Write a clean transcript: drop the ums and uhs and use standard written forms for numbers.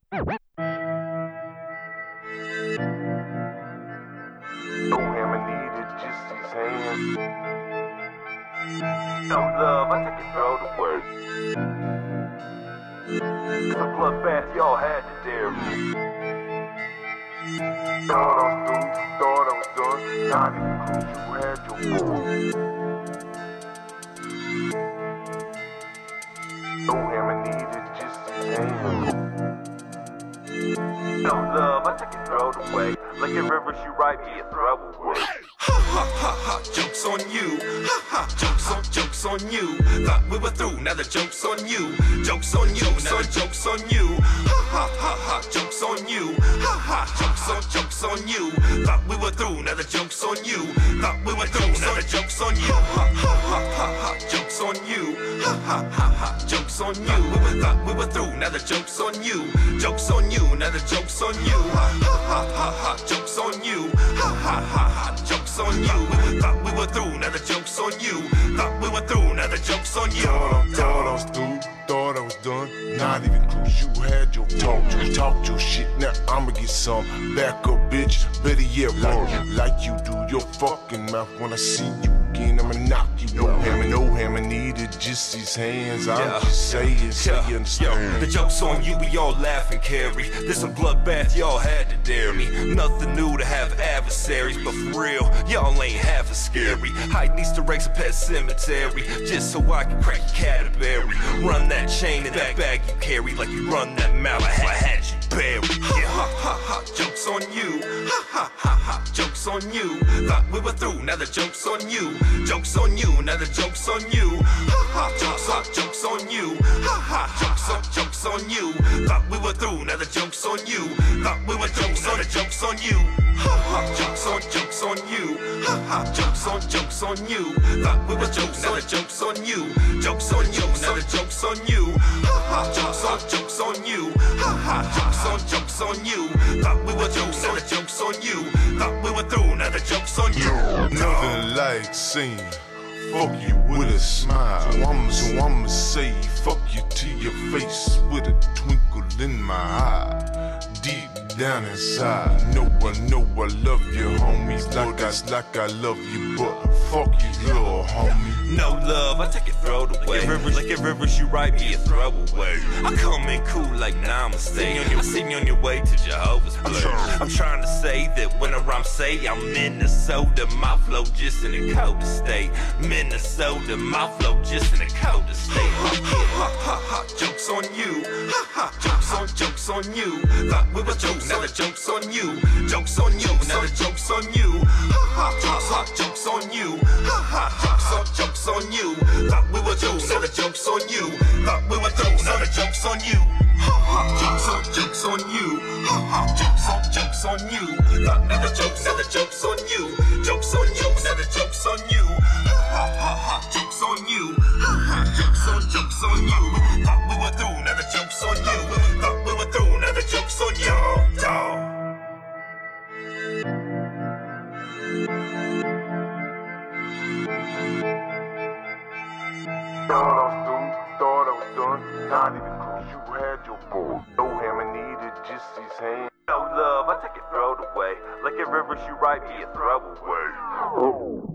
No hammer needed, just these hands. No love, I take it throw the word. It's a bloodbath, y'all had to dare me. Thought I was through, thought I was done. Not even close, you had your boy. No hammer needed, just these hands. No love, I take it throw the way. Like in rivers you write me a throwaway. Ha ha ha ha, joke's on you. Ha ha, jokes on you. Thought we were through, now the joke's on you. Joke's on you, now the joke's on you. Ha ha ha ha, joke's on you. Ha ha, jokes on you. Thought we were through, now the joke's on you. Thought we were through, now the joke's on you. Ha ha ha ha ha, joke's on you. Ha ha ha ha, joke's on you. Thought we were through, now the joke's on you. Joke's on you, now the joke's on you. Ha ha ha ha ha, joke's on you. Ha ha ha ha, joke's on you. Thought we were through, now the joke's on you. Thought we were through, now the joke's on you. Thought I was through, thought I was done. Not even close, you had your talk your shit. Now I'ma get some back up, bitch. Better yet, like you do your fucking mouth. When I see you again, I'ma knock you. No hammer needed, just these hands. I'm just saying, you understand. The joke's on you, we all laugh and carry. This a bloodbath, y'all had to dare me. Nothing new to have adversaries, but for real, y'all ain't half as scary. Hiding Easter eggs in Pet Cemetery, just so I can crack your Cadbury. Run that chain in that bag you carry, like you run that mouth I had you buried. Yeah, ha ha ha, joke's on you. Ha ha ha ha, joke's on you. Thought we were through, now the joke's on you. Joke's on you, now the joke's on you. Ha ha, joke's on you. Ha ha, jokes on you. Thought we were through, now the joke's on you. Thought we were through, now the joke's on you. Ha ha, jokes on you. Ha ha, jokes on you. Thought we were through, now the joke's on you. Joke's on you, now the joke's on you. Ha ha, jokes on you. Ha ha, jokes on you. Thought we were through, now the joke's on you. Thought we were through, now the joke's on you. Nothing like saying fuck you with a smile. So I'ma say fuck you to your face with a twinkle in my eye. Deep down inside, know I love you, homies. Like I love you, but fuck you, little homie. No love, I take it throw it away. Like in rivers you write me a throwaway. I come in cool like namaste. I sing on your way to Jehovah's place. I'm trying to say that when I rhyme say I'm Minnesota, my flow just in a colder state. Minnesota, my flow just in a colder state. Ha ha ha ha, joke's on you. Ha ha, jokes on you. Thought we were through, now the joke's on you. Joke's on you, now the joke's on you. Ha ha, jokes on you. Ha ha, jokes on you. Thought we were through, now the joke's on you. Thought we were through, now the joke's on you. Ha ha, jokes on you. Ha ha, jokes on you. Thought now the joke's on you. Joke's on you, now the joke's on you. Ha ha ha, jokes on you. Ha ha, jokes on you. Thought we were through, now the joke's on you. Thought we were through, now the joke's on you. Thought I was through, thought I was done. Not even close, you had your boy. No hammer needed, just these hands. No love, I take it throw it away. Like in rivers you write me a throwaway.